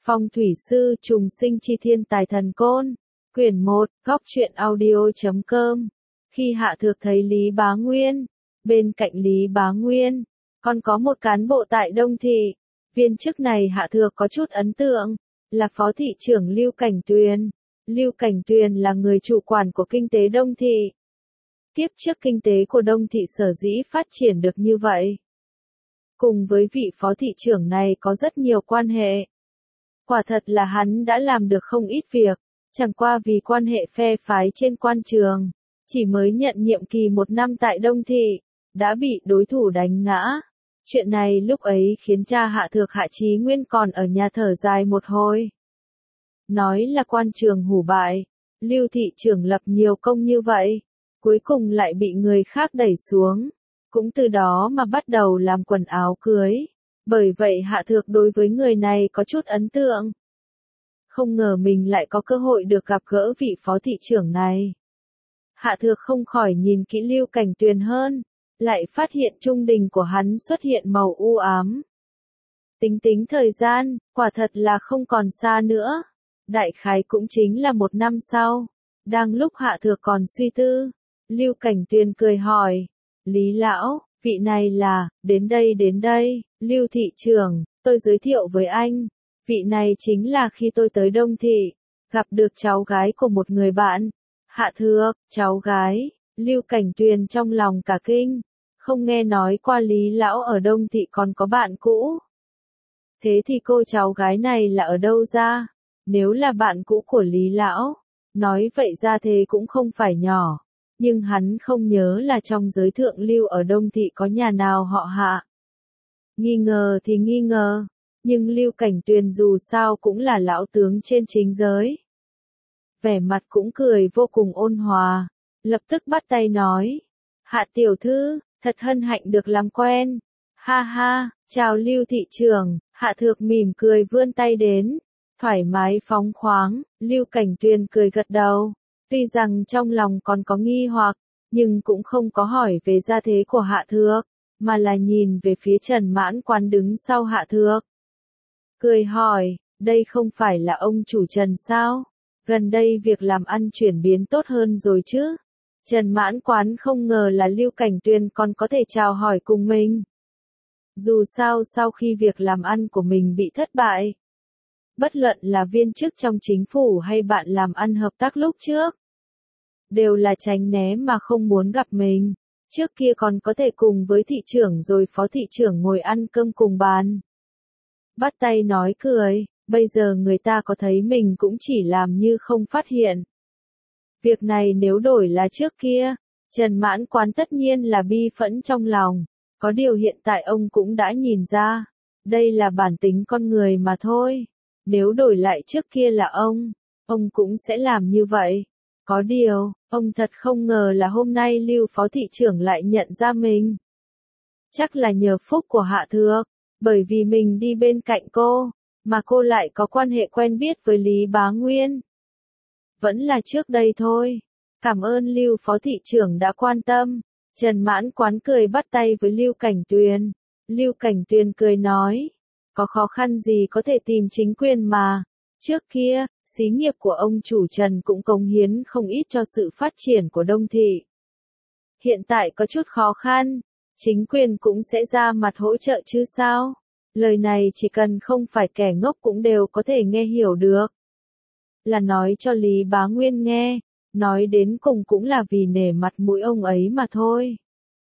Phong thủy sư trùng sinh chi thiên tài thần côn. Quyển 1, góc truyện audio.com. Khi Hạ Thược thấy Lý Bá Nguyên, bên cạnh Lý Bá Nguyên, còn có một cán bộ tại Đông Thị. Viên chức này Hạ Thược có chút ấn tượng, là Phó Thị trưởng Lưu Cảnh Tuyền. Lưu Cảnh Tuyền là người chủ quản của kinh tế Đông Thị. Kiếp trước kinh tế của Đông Thị sở dĩ phát triển được như vậy. Cùng với vị Phó Thị trưởng này có rất nhiều quan hệ. Quả thật là hắn đã làm được không ít việc, chẳng qua vì quan hệ phe phái trên quan trường, chỉ mới nhận nhiệm kỳ 1 năm tại Đông Thị, đã bị đối thủ đánh ngã. Chuyện này lúc ấy khiến cha Hạ Thược Hạ Chí Nguyên còn ở nhà thở dài một hồi. Nói là quan trường hủ bại, Lưu thị trưởng lập nhiều công như vậy, cuối cùng lại bị người khác đẩy xuống, cũng từ đó mà bắt đầu làm quần áo cưới. Bởi vậy Hạ Thược đối với người này có chút ấn tượng. Không ngờ mình lại có cơ hội được gặp gỡ vị Phó Thị trưởng này. Hạ Thược không khỏi nhìn kỹ Lưu Cảnh Tuyền hơn, lại phát hiện trung đình của hắn xuất hiện màu u ám. Tính thời gian, quả thật là không còn xa nữa. Đại khái cũng chính là 1 năm sau. Đang lúc Hạ Thược còn suy tư, Lưu Cảnh Tuyền cười hỏi, Lý lão, vị này là, đến đây, Lưu thị trưởng, tôi giới thiệu với anh. Vị này chính là khi tôi tới Đông Thị, gặp được cháu gái của một người bạn. Hạ Thược, cháu gái, Lưu Cảnh Tuyền trong lòng cả kinh, không nghe nói qua Lý lão ở Đông Thị còn có bạn cũ. Thế thì cô cháu gái này là ở đâu ra? Nếu là bạn cũ của Lý lão, nói vậy ra thế cũng không phải nhỏ, nhưng hắn không nhớ là trong giới thượng lưu ở Đông Thị có nhà nào họ Hạ. Nghi ngờ thì nghi ngờ, nhưng Lưu Cảnh Tuyền dù sao cũng là lão tướng trên chính giới. Vẻ mặt cũng cười vô cùng ôn hòa, lập tức bắt tay nói, Hạ tiểu thư, thật hân hạnh được làm quen. Ha ha, chào Lưu thị trưởng. Hạ Thược mỉm cười vươn tay đến, thoải mái phóng khoáng. Lưu Cảnh Tuyền cười gật đầu, tuy rằng trong lòng còn có nghi hoặc, nhưng cũng không có hỏi về gia thế của Hạ Thược, mà là nhìn về phía Trần Mãn Quán đứng sau Hạ Thược. Cười hỏi, đây không phải là ông chủ Trần sao? Gần đây việc làm ăn chuyển biến tốt hơn rồi chứ? Trần Mãn Quán không ngờ là Lưu Cảnh Tuyền còn có thể chào hỏi cùng mình. Dù sao sau khi việc làm ăn của mình bị thất bại, bất luận là viên chức trong chính phủ hay bạn làm ăn hợp tác lúc trước, đều là tránh né mà không muốn gặp mình. Trước kia còn có thể cùng với thị trưởng rồi phó thị trưởng ngồi ăn cơm cùng bàn. Bắt tay nói cười, bây giờ người ta có thấy mình cũng chỉ làm như không phát hiện. Việc này nếu đổi là trước kia, Trần Mãn Quán tất nhiên là bi phẫn trong lòng. Có điều hiện tại ông cũng đã nhìn ra, đây là bản tính con người mà thôi. Nếu đổi lại trước kia là ông cũng sẽ làm như vậy. Có điều, ông thật không ngờ là hôm nay Lưu Phó Thị trưởng lại nhận ra mình. Chắc là nhờ phúc của Hạ Thược, bởi vì mình đi bên cạnh cô, mà cô lại có quan hệ quen biết với Lý Bá Nguyên. Vẫn là trước đây thôi. Cảm ơn Lưu Phó Thị trưởng đã quan tâm. Trần Mãn Quán cười bắt tay với Lưu Cảnh Tuyền. Lưu Cảnh Tuyền cười nói, có khó khăn gì có thể tìm chính quyền mà. Trước kia, xí nghiệp của ông chủ Trần cũng cống hiến không ít cho sự phát triển của Đông Thị. Hiện tại có chút khó khăn, chính quyền cũng sẽ ra mặt hỗ trợ chứ sao? Lời này chỉ cần không phải kẻ ngốc cũng đều có thể nghe hiểu được. Là nói cho Lý Bá Nguyên nghe. Nói đến cùng cũng là vì nể mặt mũi ông ấy mà thôi.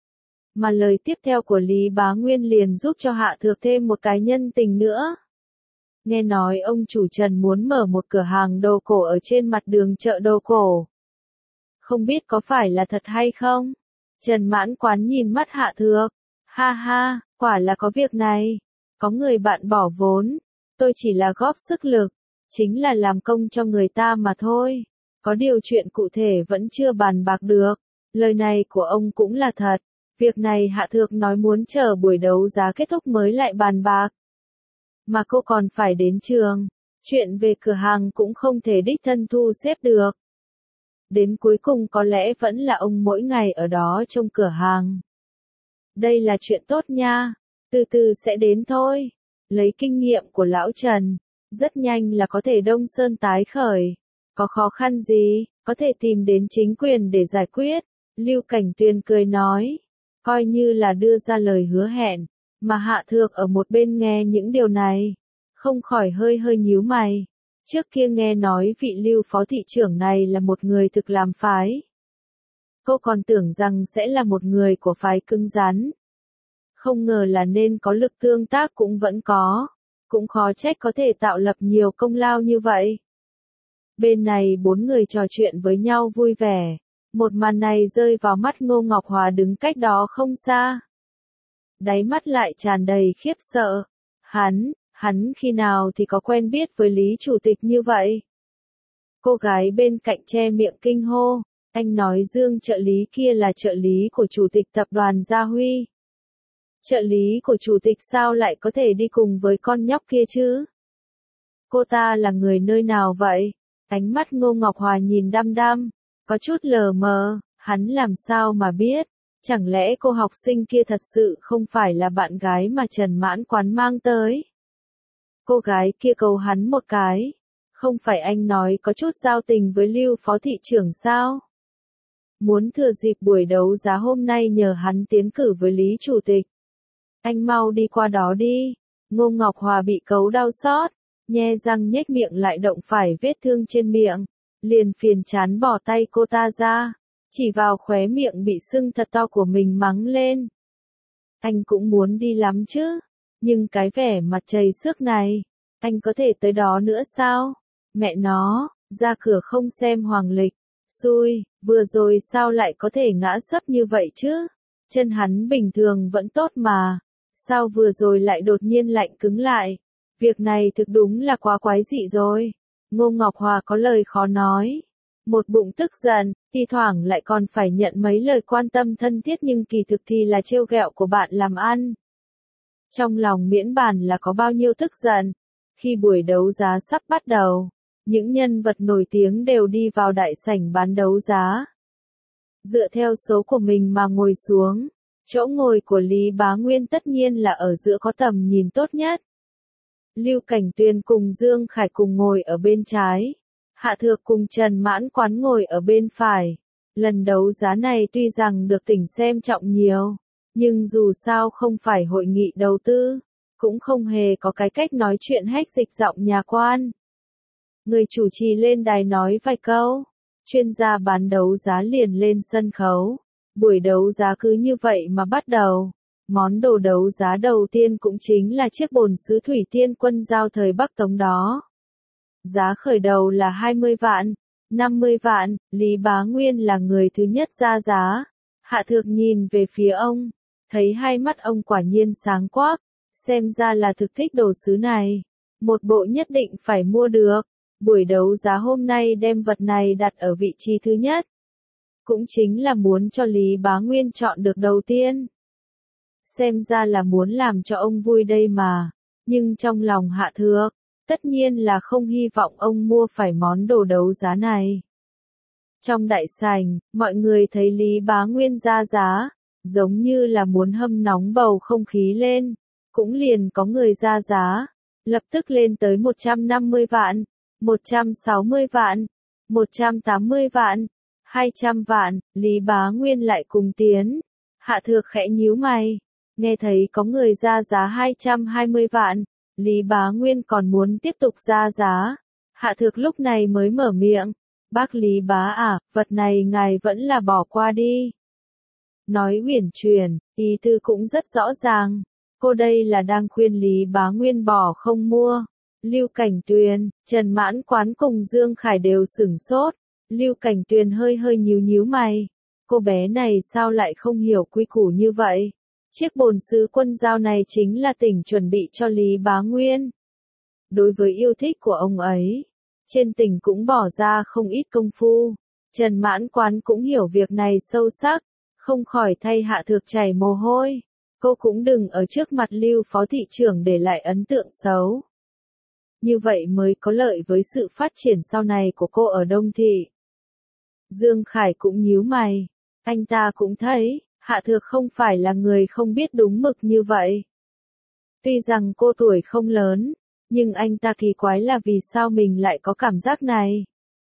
Mà lời tiếp theo của Lý Bá Nguyên liền giúp cho Hạ Thược thêm một cái nhân tình nữa. Nghe nói ông chủ Trần muốn mở một cửa hàng đồ cổ ở trên mặt đường chợ đồ cổ. Không biết có phải là thật hay không? Trần Mãn Quán nhìn mắt Hạ Thược. Ha ha, quả là có việc này. Có người bạn bỏ vốn. Tôi chỉ là góp sức lực. Chính là làm công cho người ta mà thôi. Có điều chuyện cụ thể vẫn chưa bàn bạc được. Lời này của ông cũng là thật. Việc này Hạ Thược nói muốn chờ buổi đấu giá kết thúc mới lại bàn bạc. Mà cô còn phải đến trường. Chuyện về cửa hàng cũng không thể đích thân thu xếp được. Đến cuối cùng có lẽ vẫn là ông mỗi ngày ở đó trong cửa hàng. Đây là chuyện tốt nha. Từ từ sẽ đến thôi. Lấy kinh nghiệm của lão Trần. rất nhanh là có thể đông sơn tái khởi. Có khó khăn gì, có thể tìm đến chính quyền để giải quyết. Lưu Cảnh Tuyền cười nói, coi như là đưa ra lời hứa hẹn, mà Hạ Thược ở một bên nghe những điều này, không khỏi hơi hơi nhíu mày. Trước kia nghe nói vị Lưu phó thị trưởng này là một người thực làm phái. Cô còn tưởng rằng sẽ là một người của phái cứng rắn. Không ngờ là nên có lực tương tác cũng vẫn có. Cũng khó trách có thể tạo lập nhiều công lao như vậy. Bên này 4 người trò chuyện với nhau vui vẻ. Một màn này rơi vào mắt Ngô Ngọc Hòa đứng cách đó không xa. Đáy mắt lại tràn đầy khiếp sợ. Hắn khi nào thì có quen biết với Lý Chủ tịch như vậy? Cô gái bên cạnh che miệng kinh hô. Anh nói Dương trợ lý kia là trợ lý của Chủ tịch tập đoàn Gia Huy. Trợ lý của Chủ tịch sao lại có thể đi cùng với con nhóc kia chứ? Cô ta là người nơi nào vậy? Ánh mắt Ngô Ngọc Hòa nhìn đăm đăm, có chút lờ mờ, hắn làm sao mà biết? Chẳng lẽ cô học sinh kia thật sự không phải là bạn gái mà Trần Mãn Quán mang tới? Cô gái kia cầu hắn một cái. Không phải anh nói có chút giao tình với Lưu phó thị trưởng sao? Muốn thừa dịp buổi đấu giá hôm nay nhờ hắn tiến cử với Lý Chủ tịch. Anh mau đi qua đó đi. Ngô Ngọc Hòa bị cấu đau xót, nhe răng nhếch miệng lại động phải vết thương trên miệng, liền phiền chán bỏ tay cô ta ra, chỉ vào khóe miệng bị sưng thật to của mình mắng lên. Anh cũng muốn đi lắm chứ, nhưng cái vẻ mặt chầy xước này, anh có thể tới đó nữa sao? Mẹ nó, ra cửa không xem hoàng lịch, xui, vừa rồi sao lại có thể ngã sấp như vậy chứ? Chân hắn bình thường vẫn tốt mà, sao vừa rồi lại đột nhiên lạnh cứng lại? Việc này thực đúng là quá quái dị rồi. Ngô Ngọc Hòa có lời khó nói. Một bụng tức giận, thi thoảng lại còn phải nhận mấy lời quan tâm thân thiết nhưng kỳ thực thì là trêu ghẹo của bạn làm ăn. Trong lòng miễn bàn là có bao nhiêu tức giận. Khi buổi đấu giá sắp bắt đầu, những nhân vật nổi tiếng đều đi vào đại sảnh bán đấu giá. Dựa theo số của mình mà ngồi xuống, chỗ ngồi của Lý Bá Nguyên tất nhiên là ở giữa có tầm nhìn tốt nhất. Lưu Cảnh Tuyền cùng Dương Khải cùng ngồi ở bên trái, Hạ Thược cùng Trần Mãn Quán ngồi ở bên phải. Lần đấu giá này tuy rằng được tỉnh xem trọng nhiều, nhưng dù sao không phải hội nghị đầu tư, cũng không hề có cái cách nói chuyện hách dịch giọng nhà quan. Người chủ trì lên đài nói vài câu, chuyên gia bán đấu giá liền lên sân khấu. Buổi đấu giá cứ như vậy mà bắt đầu. Món đồ đấu giá đầu tiên cũng chính là chiếc bồn sứ thủy tiên quân giao thời Bắc Tống đó. Giá khởi đầu là 20 vạn, 50 vạn, Lý Bá Nguyên là người thứ nhất ra giá. Hạ Thược nhìn về phía ông, thấy hai mắt ông quả nhiên sáng quắc, xem ra là thực thích đồ sứ này. Một bộ nhất định phải mua được. Buổi đấu giá hôm nay đem vật này đặt ở vị trí thứ nhất. Cũng chính là muốn cho Lý Bá Nguyên chọn được đầu tiên. Xem ra là muốn làm cho ông vui đây mà. Nhưng trong lòng Hạ Thược, tất nhiên là không hy vọng ông mua phải món đồ đấu giá này. Trong đại sảnh, mọi người thấy Lý Bá Nguyên ra giá, giống như là muốn hâm nóng bầu không khí lên. Cũng liền có người ra giá, lập tức lên tới 150 vạn, 160 vạn, 180 vạn, 200 vạn, Lý Bá Nguyên lại cùng tiến. Hạ Thược khẽ nhíu mày, nghe thấy có người ra giá 220 vạn, Lý Bá Nguyên còn muốn tiếp tục ra giá. Hạ Thược lúc này mới mở miệng, bác Lý Bá à, vật này ngài vẫn là bỏ qua đi. Nói uyển chuyển, ý tư cũng rất rõ ràng, cô đây là đang khuyên Lý Bá Nguyên bỏ không mua. Lưu Cảnh Tuyền, Trần Mãn Quán cùng Dương Khải đều sửng sốt. Lưu Cảnh Tuyền hơi hơi nhíu mày. Cô bé này sao lại không hiểu quy củ như vậy? Chiếc bồn sứ quân giao này chính là tỉnh chuẩn bị cho Lý Bá Nguyên. Đối với yêu thích của ông ấy, trên tỉnh cũng bỏ ra không ít công phu. Trần Mãn Quán cũng hiểu việc này sâu sắc, không khỏi thay Hạ Thược chảy mồ hôi. Cô cũng đừng ở trước mặt Lưu phó thị trưởng để lại ấn tượng xấu. Như vậy mới có lợi với sự phát triển sau này của cô ở Đông Thị. Dương Khải cũng nhíu mày. Anh ta cũng thấy, Hạ Thược không phải là người không biết đúng mực như vậy. Tuy rằng cô tuổi không lớn, Nhưng anh ta kỳ quái là vì sao mình lại có cảm giác này.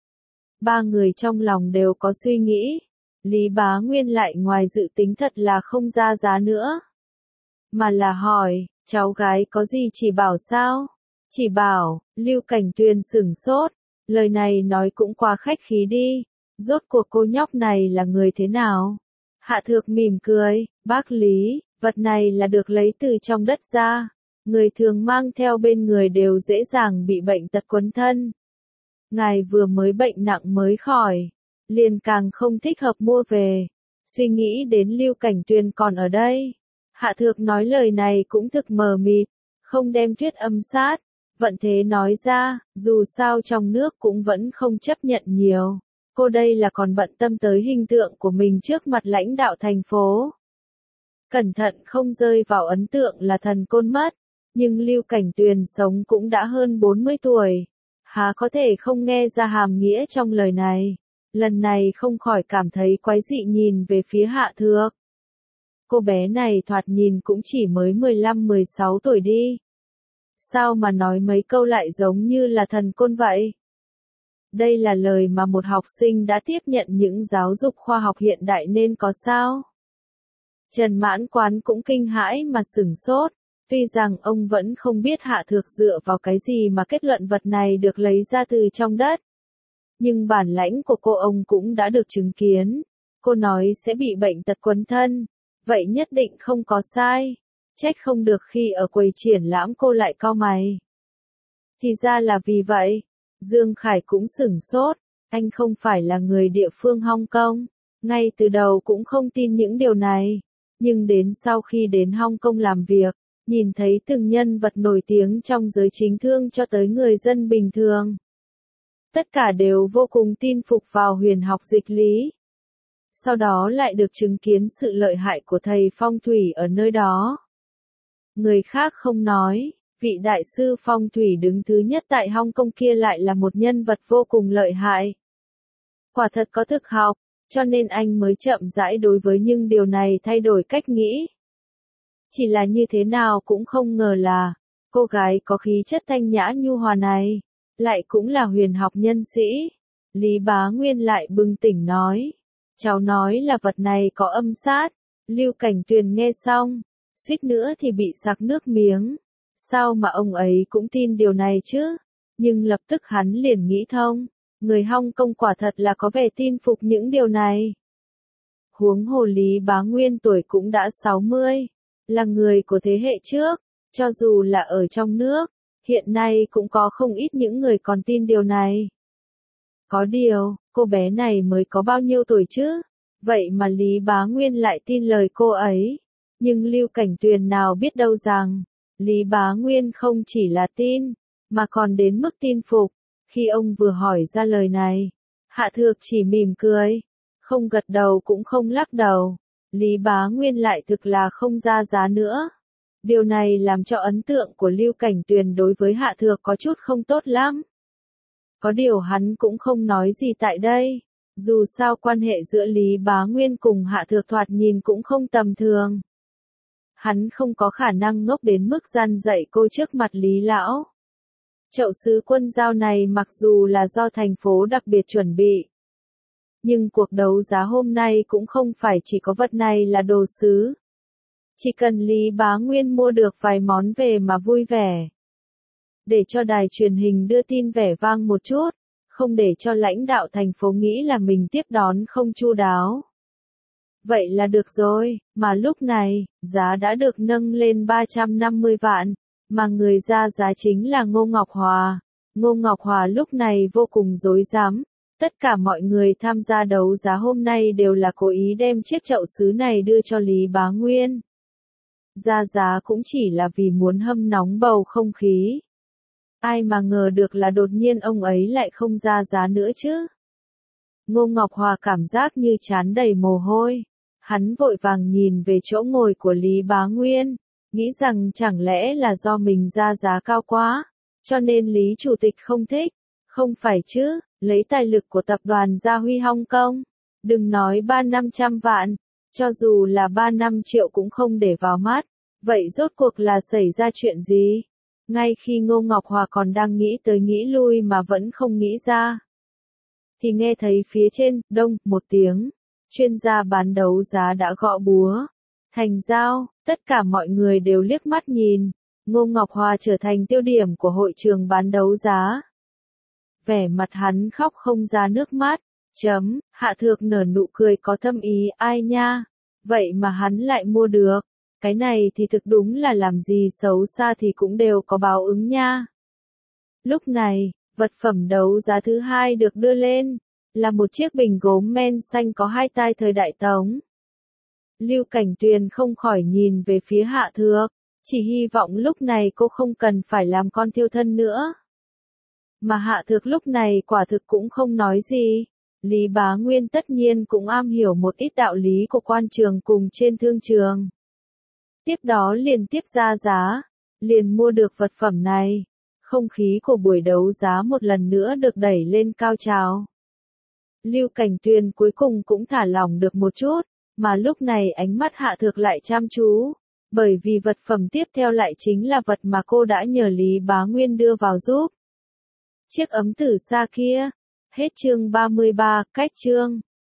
Ba người trong lòng đều có suy nghĩ. Lý Bá Nguyên lại ngoài dự tính thật là không ra giá nữa. Mà là hỏi, cháu gái có gì chỉ bảo sao? Chỉ bảo, Lưu Cảnh Tuyền sửng sốt. Lời này nói cũng quá khách khí đi. Rốt cuộc cô nhóc này là người thế nào? Hạ Thược mỉm cười, bác Lý, vật này là được lấy từ trong đất ra. Người thường mang theo bên người đều dễ dàng bị bệnh tật quấn thân. Ngài vừa mới bệnh nặng mới khỏi, liền càng không thích hợp mua về. Suy nghĩ đến Lưu Cảnh Tuyền còn ở đây. Hạ Thược nói lời này cũng thực mờ mịt, không đem thuyết âm sát. Vận Thế nói ra, dù sao trong nước cũng vẫn không chấp nhận nhiều. Cô đây là còn bận tâm tới hình tượng của mình trước mặt lãnh đạo thành phố. Cẩn thận không rơi vào ấn tượng là thần côn mất. Nhưng Lưu Cảnh Tuyền sống cũng đã hơn 40 tuổi. Há có thể không nghe ra hàm nghĩa trong lời này. Lần này không khỏi cảm thấy quái dị nhìn về phía Hạ Thược. Cô bé này thoạt nhìn cũng chỉ mới 15-16 tuổi đi. Sao mà nói mấy câu lại giống như là thần côn vậy? Đây là lời mà một học sinh đã tiếp nhận những giáo dục khoa học hiện đại nên có sao? Trần Mãn Quán cũng kinh hãi mà sửng sốt. Tuy rằng ông vẫn không biết Hạ Thược dựa vào cái gì mà kết luận vật này được lấy ra từ trong đất. Nhưng bản lãnh của cô ông cũng đã được chứng kiến. Cô nói sẽ bị bệnh tật quấn thân. Vậy nhất định không có sai. Trách không được khi ở quầy triển lãm cô lại cau mày. Thì ra là vì vậy. Dương Khải cũng sửng sốt. Anh không phải là người địa phương Hong Kong. Ngay từ đầu cũng không tin những điều này. Nhưng đến sau khi đến Hong Kong làm việc, nhìn thấy từng nhân vật nổi tiếng trong giới chính thương cho tới người dân bình thường. Tất cả đều vô cùng tin phục vào huyền học dịch lý. Sau đó lại được chứng kiến sự lợi hại của thầy phong thủy ở nơi đó. Người khác không nói, vị đại sư phong thủy đứng thứ nhất tại Hong Kong kia lại là một nhân vật vô cùng lợi hại. Quả thật có thực học, cho nên anh mới chậm rãi đối với những điều này thay đổi cách nghĩ. Chỉ là như thế nào cũng không ngờ là, cô gái có khí chất thanh nhã nhu hòa này, lại cũng là huyền học nhân sĩ. Lý Bá Nguyên lại bừng tỉnh nói, cháu nói là vật này có âm sát. Lưu Cảnh Tuyền nghe xong, suýt nữa thì bị sặc nước miếng. Sao mà ông ấy cũng tin điều này chứ? Nhưng lập tức hắn liền nghĩ thông, người Hong Kong quả thật là có vẻ tin phục những điều này. Huống hồ Lý Bá Nguyên tuổi cũng đã 60. Là người của thế hệ trước, cho dù là ở trong nước, hiện nay cũng có không ít những người còn tin điều này. Có điều, cô bé này mới có bao nhiêu tuổi chứ? Vậy mà Lý Bá Nguyên lại tin lời cô ấy. Nhưng Lưu Cảnh Tuyền nào biết đâu rằng, Lý Bá Nguyên không chỉ là tin, mà còn đến mức tin phục. Khi ông vừa hỏi ra lời này, Hạ Thược chỉ mỉm cười, không gật đầu cũng không lắc đầu. Lý Bá Nguyên lại thực là không ra giá nữa. Điều này làm cho ấn tượng của Lưu Cảnh Tuyền đối với Hạ Thược có chút không tốt lắm. Có điều hắn cũng không nói gì tại đây. Dù sao quan hệ giữa Lý Bá Nguyên cùng Hạ Thược thoạt nhìn cũng không tầm thường. Hắn không có khả năng ngốc đến mức gian dạy cô trước mặt Lý Lão. Chậu sứ quân giao này mặc dù là do thành phố đặc biệt chuẩn bị. Nhưng cuộc đấu giá hôm nay cũng không phải chỉ có vật này là đồ sứ. Chỉ cần Lý Bá Nguyên mua được vài món về mà vui vẻ. Để cho đài truyền hình đưa tin vẻ vang một chút, không để cho lãnh đạo thành phố nghĩ là mình tiếp đón không chu đáo. Vậy là được rồi, mà lúc này, giá đã được nâng lên 350 vạn, mà người ra giá chính là Ngô Ngọc Hòa. Ngô Ngọc Hòa lúc này vô cùng rối rắm. Tất cả mọi người tham gia đấu giá hôm nay đều là cố ý đem chiếc chậu sứ này đưa cho Lý Bá Nguyên. Ra giá cũng chỉ là vì muốn hâm nóng bầu không khí. Ai mà ngờ được là đột nhiên ông ấy lại không ra giá nữa chứ. Ngô Ngọc Hòa cảm giác như trán đầy mồ hôi. Hắn vội vàng nhìn về chỗ ngồi của Lý Bá Nguyên, nghĩ rằng chẳng lẽ là do mình ra giá cao quá, cho nên Lý Chủ tịch không thích. Không phải chứ, lấy tài lực của tập đoàn Gia Huy Hong Kong, đừng nói 300-500 vạn, cho dù là 3-5 triệu cũng không để vào mắt. Vậy rốt cuộc là xảy ra chuyện gì? Ngay khi Ngô Ngọc Hòa còn đang nghĩ tới nghĩ lui mà vẫn không nghĩ ra, thì nghe thấy phía trên, đông, một tiếng, chuyên gia bán đấu giá đã gõ búa thành dao, tất cả mọi người đều liếc mắt nhìn, Ngô Ngọc Hòa trở thành tiêu điểm của hội trường bán đấu giá. Vẻ mặt hắn khóc không ra nước mắt, Hạ Thược nở nụ cười có thâm ý, ai nha, vậy mà hắn lại mua được, cái này thì thực đúng là làm gì xấu xa thì cũng đều có báo ứng nha. Lúc này, vật phẩm đấu giá thứ hai được đưa lên, là một chiếc bình gốm men xanh có hai tai thời Đại Tống. Lưu Cảnh Tuyền không khỏi nhìn về phía Hạ Thược, chỉ hy vọng lúc này cô không cần phải làm con thiêu thân nữa. Mà Hạ Thược lúc này quả thực cũng không nói gì. Lý Bá Nguyên tất nhiên cũng am hiểu một ít đạo lý của quan trường cùng trên thương trường. Tiếp đó liền tiếp ra giá, liền mua được vật phẩm này. Không khí của buổi đấu giá một lần nữa được đẩy lên cao trào. Lưu Cảnh Tuyền cuối cùng cũng thả lỏng được một chút, mà lúc này ánh mắt Hạ Thược lại chăm chú, bởi vì vật phẩm tiếp theo lại chính là vật mà cô đã nhờ Lý Bá Nguyên đưa vào giúp. Chiếc ấm từ xa kia. Hết chương 33, cách chương.